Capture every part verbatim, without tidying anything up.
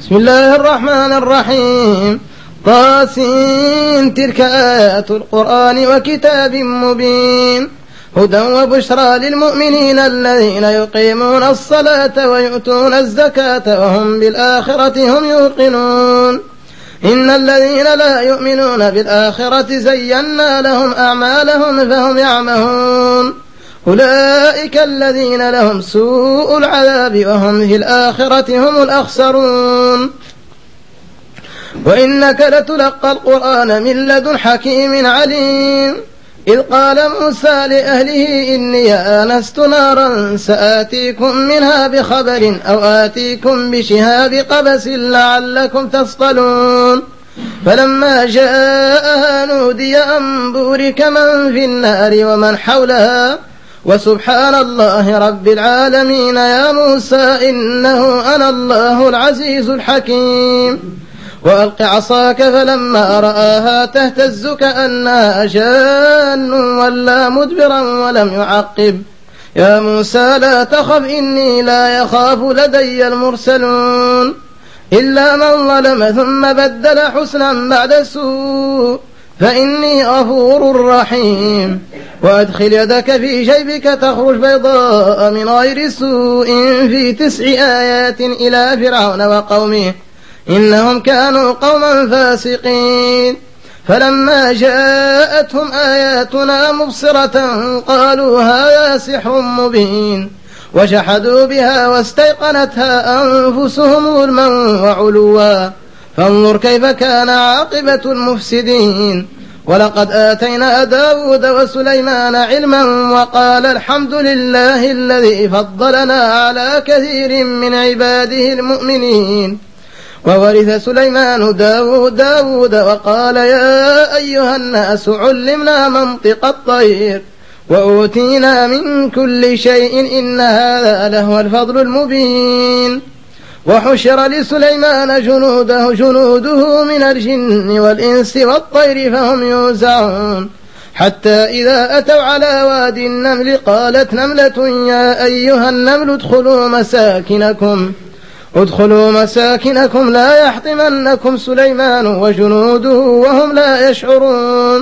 بسم الله الرحمن الرحيم. طاسين. تلك آيات القرآن وكتاب مبين هدى وبشرى للمؤمنين الذين يقيمون الصلاة ويؤتون الزكاة وهم بالآخرة هم يوقنون. إن الذين لا يؤمنون بالآخرة زينا لهم أعمالهم فهم يعمهون. أولئك الذين لهم سوء العذاب وهم في الآخرة هم الأخسرون. وإنك لتلقى القرآن من لدن حكيم عليم. إذ قال موسى لأهله إني آنست نارا سآتيكم منها بخبر أو آتيكم بشهاب قبس لعلكم تصطلون. فلما جاءها نودي أن بورك من في النار ومن حولها وسبحان الله رب العالمين يا موسى إنه أنا الله العزيز الحكيم. وألق عصاك فلما رآها تهتز كأنها جان ولا مدبرا ولم يعقب. يا موسى لا تخف إني لا يخاف لدي المرسلون. إلا من ظلم ثم بدل حسنا بعد سوء فإني غفور رحيم. وأدخل يدك في جيبك تخرج بيضاء من غير سوء في تسع آيات إلى فرعون وقومه إنهم كانوا قوما فاسقين. فلما جاءتهم آياتنا مبصرة قالوا هذا سحر مبين وجحدوا بها واستيقنتها أنفسهم ظلما وعلوا فانظر كيف كان عاقبة المفسدين. ولقد آتينا داود وسليمان علما وقال الحمد لله الذي فضلنا على كثير من عباده المؤمنين. وورث سليمان داود, داود وقال يا أيها الناس علمنا منطق الطير وأوتينا من كل شيء إن هذا لهو الفضل المبين. وحشر لسليمان جنوده, جنوده من الجن والإنس والطير فهم يوزعون حتى إذا أتوا على وادي النمل قالت نملة يا أيها النمل ادخلوا مساكنكم ادخلوا مساكنكم لا يحطمنكم سليمان وجنوده وهم لا يشعرون.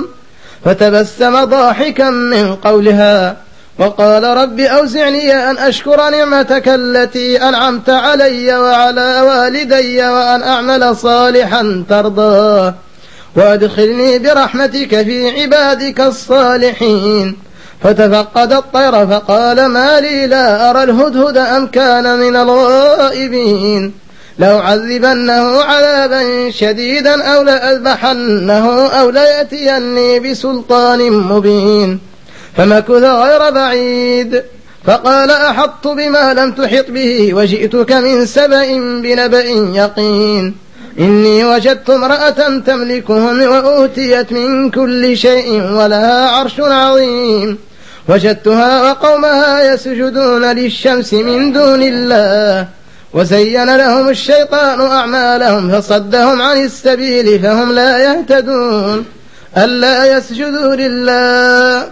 فتبسم ضاحكا من قولها وقال رب أوزعني أن أشكر نعمتك التي أنعمت علي وعلى والدي وأن أعمل صالحا ترضاه وأدخلني برحمتك في عبادك الصالحين. فتفقد الطير فقال ما لي لا أرى الهدهد أم كان من الغائبين. لو عذبنه عذابا شديدا أو لأذبحنه أو ليأتيني بسلطان مبين. فمكث غير بعيد فقال أحطت بما لم تحط به وجئتك من سبأ بنبأ يقين. إني وجدت امرأة تملكهم وأوتيت من كل شيء ولها عرش عظيم. وجدتها وقومها يسجدون للشمس من دون الله وزين لهم الشيطان أعمالهم فصدهم عن السبيل فهم لا يهتدون. ألا يسجدوا لله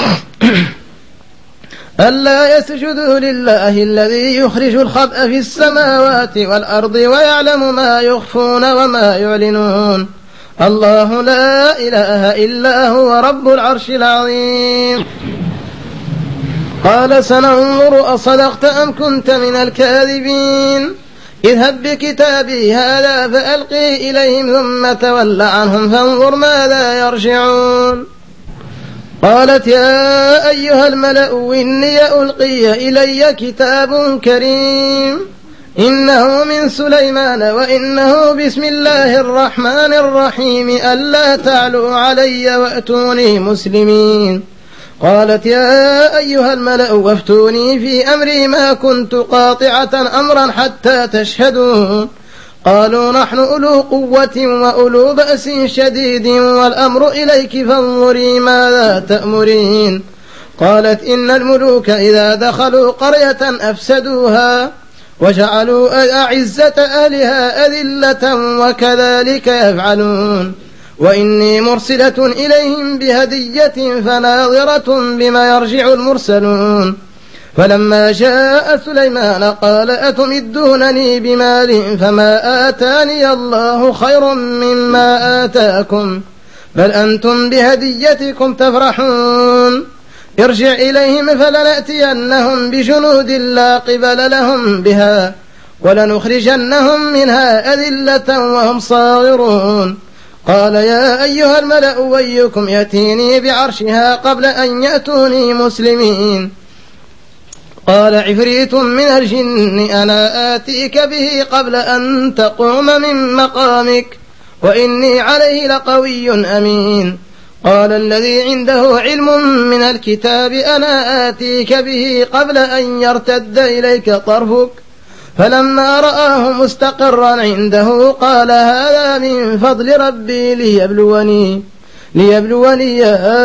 ألا يسجدوا لله الذي يخرج الخبأ في السماوات والأرض ويعلم ما يخفون وما يعلنون. الله لا إله إلا هو رب العرش العظيم. قال سننظر أصدقت أم كنت من الكاذبين. اذهب بكتابي هذا فألقي إليهم ثم تول عنهم فانظر ماذا يرجعون. قالت يا أيها الملأ إني ألقي إلي كتاب كريم إنه من سليمان وإنه بسم الله الرحمن الرحيم ألا تعلوا علي وأتوني مسلمين. قالت يا أيها الملأ وافتوني في أمري ما كنت قاطعة أمرا حتى تشهدون. قالوا نحن أولو قوة وأولو بأس شديد والأمر إليك فانظري ماذا تأمرين. قالت إن الملوك إذا دخلوا قرية أفسدوها وجعلوا أعزة أهلها أذلة وكذلك يفعلون. وإني مرسلة إليهم بهدية فناظرة بما يرجع المرسلون. فلما جاء سليمان قال أتمدونني بمال فما آتاني الله خير مما آتاكم بل أنتم بهديتكم تفرحون ارجع إليهم فلنأتينهم بجنود لا قبل لهم بها ولنخرجنهم منها أذلة وهم صاغرون قال يا أيها الملأ أيكم يأتيني بعرشها قبل أن يأتوني مسلمين قال عفريت من الجن أنا آتيك به قبل أن تقوم من مقامك وإني عليه لقوي أمين قال الذي عنده علم من الكتاب أنا آتيك به قبل أن يرتد إليك طرفك فلما رآه مستقرا عنده قال هذا من فضل ربي ليبلوني ليبلوني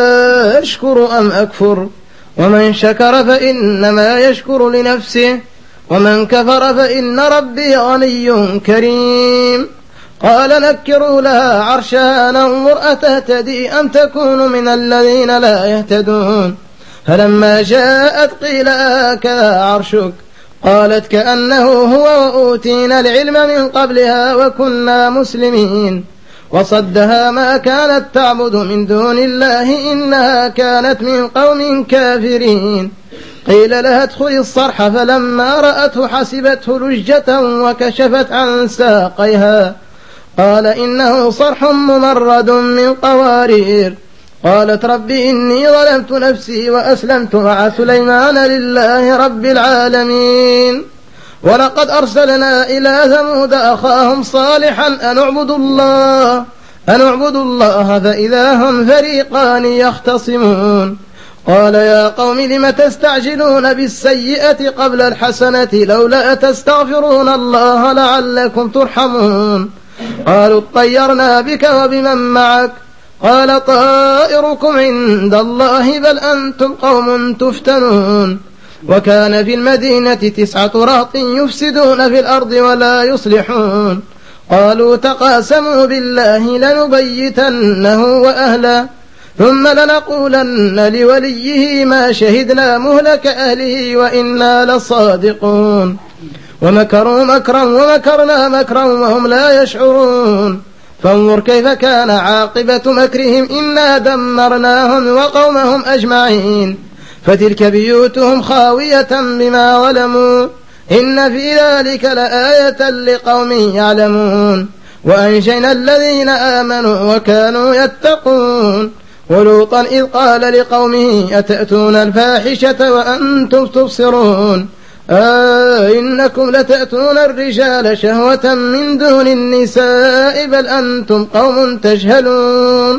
أشكر أم أكفر ومن شكر فإنما يشكر لنفسه ومن كفر فإن ربي غني كريم قال نكروا لها عرشها ننظر أتهتدي أم تكون من الذين لا يهتدون فلما جاءت قيل هكذا عرشك قالت كأنه هو وأوتينا العلم من قبلها وكنا مسلمين وصدها ما كانت تعبد من دون الله إنها كانت من قوم كافرين قيل لها ادخلي الصرح فلما رأته حسبته لجة وكشفت عن ساقيها قال إنه صرح ممرد من قوارير قالت رب إني ظلمت نفسي وأسلمت مع سليمان لله رب العالمين ولقد أرسلنا إلى ثمود أخاهم صالحا أن اعبدوا الله أن اعبدوا الله فإذا هم فريقان يختصمون قال يا قوم لم تستعجلون بالسيئة قبل الحسنة لولا تستغفرون الله لعلكم ترحمون قالوا اطيرنا بك وبمن معك قال طائركم عند الله بل أنتم قوم تفتنون وكان في المدينة تسعة رهط يفسدون في الأرض ولا يصلحون قالوا تقاسموا بالله لنبيتنه وأهله ثم لنقولن لوليه ما شهدنا مهلك أهله وإنا لصادقون ومكروا مكرا ومكرنا مكرا وهم لا يشعرون فانظر كيف كان عاقبة مكرهم إنا دمرناهم وقومهم أجمعين فتلك بيوتهم خاوية بما ظلموا إن في ذلك لآية لقوم يعلمون وأنجينا الذين آمنوا وكانوا يتقون ولوطا إذ قال لقومه أتأتون الفاحشة وأنتم تبصرون آه إنكم لتأتون الرجال شهوة من دون النساء بل أنتم قوم تجهلون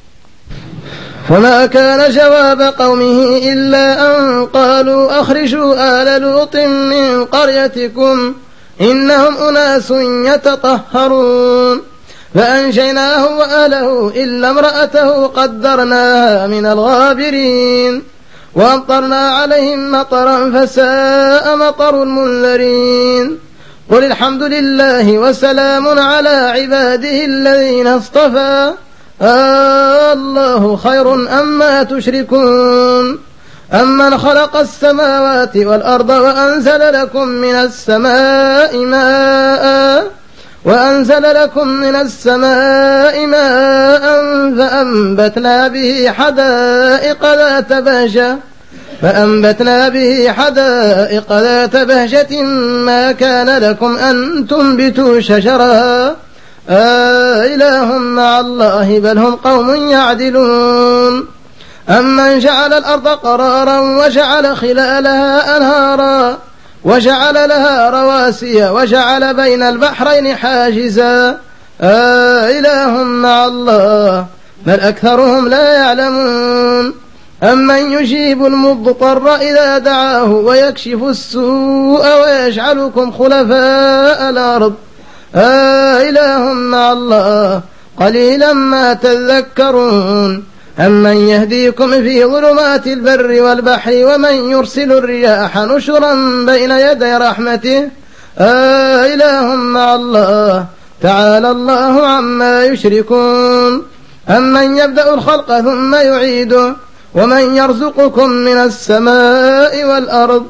فما كان جواب قومه إلا أن قالوا أخرجوا آل لوط من قريتكم إنهم أناس يتطهرون فأنجيناه وآله إلا امرأته قدرناها من الغابرين وأمطرنا عليهم مطرا فساء مطر المنذرين قل الحمد لله وسلام على عباده الذين اصطفى آه الله خير أما تشركون أمن خلق السماوات والأرض وأنزل لكم من السماء ماء وأنزل لكم من السماء ماء فأنبتنا به حدائق ذات بهجة فأنبتنا به حدائق ذات بهجة ما كان لكم أن تنبتوا شجرها آه إله مع الله بل هم قوم يعدلون أمن جعل الأرض قرارا وجعل خلالها أنهارا وجعل لها رواسي وجعل بين البحرين حاجزا آه إله مع الله بل أكثرهم لا يعلمون أمن يجيب المضطر إذا دعاه ويكشف السوء ويجعلكم خلفاء الأرض آه إله مع الله قليلا ما تذكرون أمن يهديكم في ظلمات البر والبحر ومن يرسل الرياح نشرا بين يدي رحمته آه إله مع الله تعالى الله عما يشركون أمن يبدأ الخلق ثم يعيده ومن يرزقكم من السماء والأرض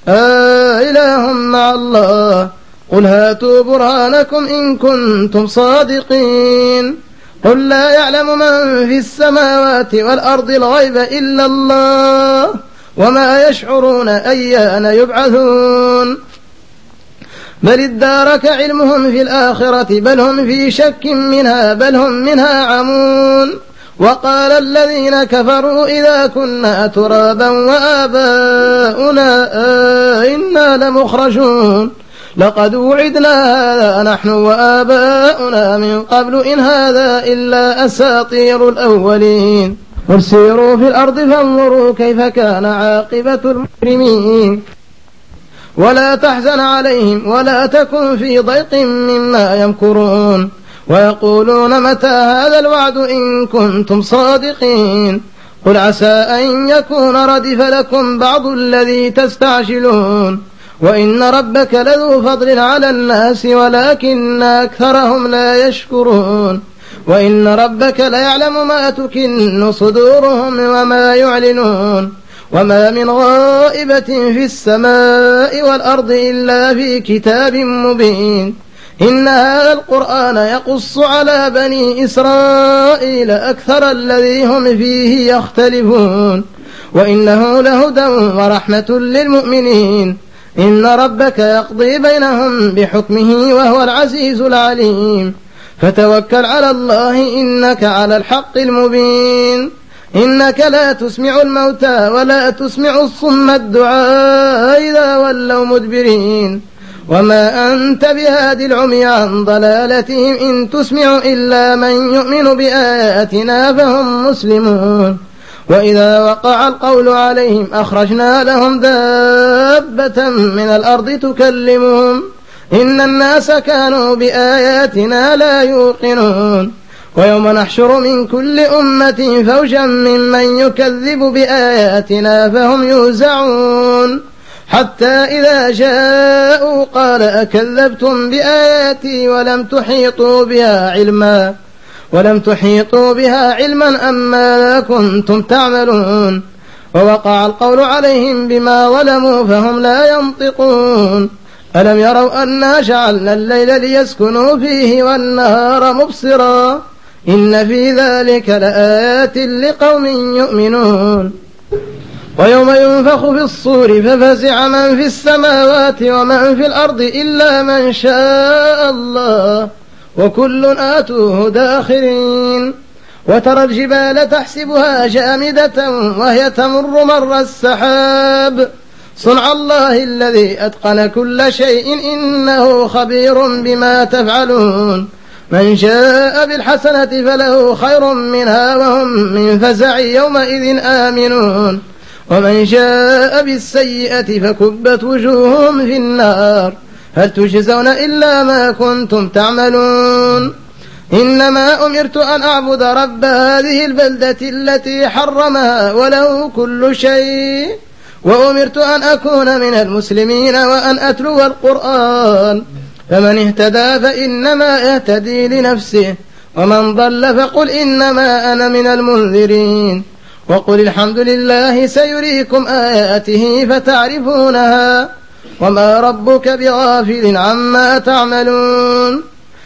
أإله مع الله قل هاتوا برهانكم إن كنتم صادقين قل لا يعلم من في السماوات والأرض الغيب إلا الله وما يشعرون أيان يبعثون بل ادارك علمهم في الآخرة بل هم في شك منها بل هم منها عمون وقال الذين كفروا إذا كنا ترابا وآباؤنا إنا لمخرجون لقد وعدنا هذا نحن وآباؤنا من قبل إن هذا إلا أساطير الأولين قل سيروا في الأرض فانظروا كيف كان عاقبة المجرمين ولا تحزن عليهم ولا تكن في ضيق مما يمكرون ويقولون متى هذا الوعد إن كنتم صادقين قل عسى أن يكون ردف لكم بعض الذي تستعجلون وإن ربك لذو فضل على الناس ولكن أكثرهم لا يشكرون وإن ربك ليعلم ما تكن صدورهم وما يعلنون وما من غائبة في السماء والأرض إلا في كتاب مبين إن هذا القرآن يقص على بني إسرائيل أكثر الذي هم فيه يختلفون وإنه لهدى ورحمة للمؤمنين إن ربك يقضي بينهم بحكمه وهو العزيز العليم فتوكل على الله إنك على الحق المبين إنك لا تسمع الموتى ولا تسمع الصم الدعاء إذا ولوا مدبرين وما أنت بهاد العمي عن ضلالتهم إن تسمع إلا من يؤمن بآياتنا فهم مسلمون وإذا وقع القول عليهم أخرجنا لهم دابة من الأرض تكلمهم إن الناس كانوا بآياتنا لا يوقنون ويوم نحشر من كل أمة فوجا ممن يكذب بآياتنا فهم يوزعون حتى إذا جاءوا قال أكذبتم بآياتي ولم تحيطوا بها علما ولم تحيطوا بها علما أم ماذا كنتم تعملون ووقع القول عليهم بما ظلموا فهم لا ينطقون ألم يروا أنا جعلنا الليل ليسكنوا فيه والنهار مبصرا إن في ذلك لآيات لقوم يؤمنون ويوم ينفخ في الصور ففزع من في السماوات ومن في الأرض إلا من شاء الله وكل آتوه داخرين وترى الجبال تحسبها جامدة وهي تمر مر السحاب صنع الله الذي أتقن كل شيء إنه خبير بما تفعلون من جاء بالحسنة فله خير منها وهم من فزع يومئذ آمنون ومن جاء بالسيئة فكبت وجوههم في النار هل تجزون إلا ما كنتم تعملون إنما أمرت أن أعبد رب هذه البلدة التي حرمها وله كل شيء وأمرت أن أكون من المسلمين وأن أتلو القرآن فمن اهتدى فإنما يهتدي لنفسه ومن ضل فقل إنما أنا من المنذرين وقل الحمد لله سيريكم آياته فتعرفونها وما ربك بغافل عما تعملون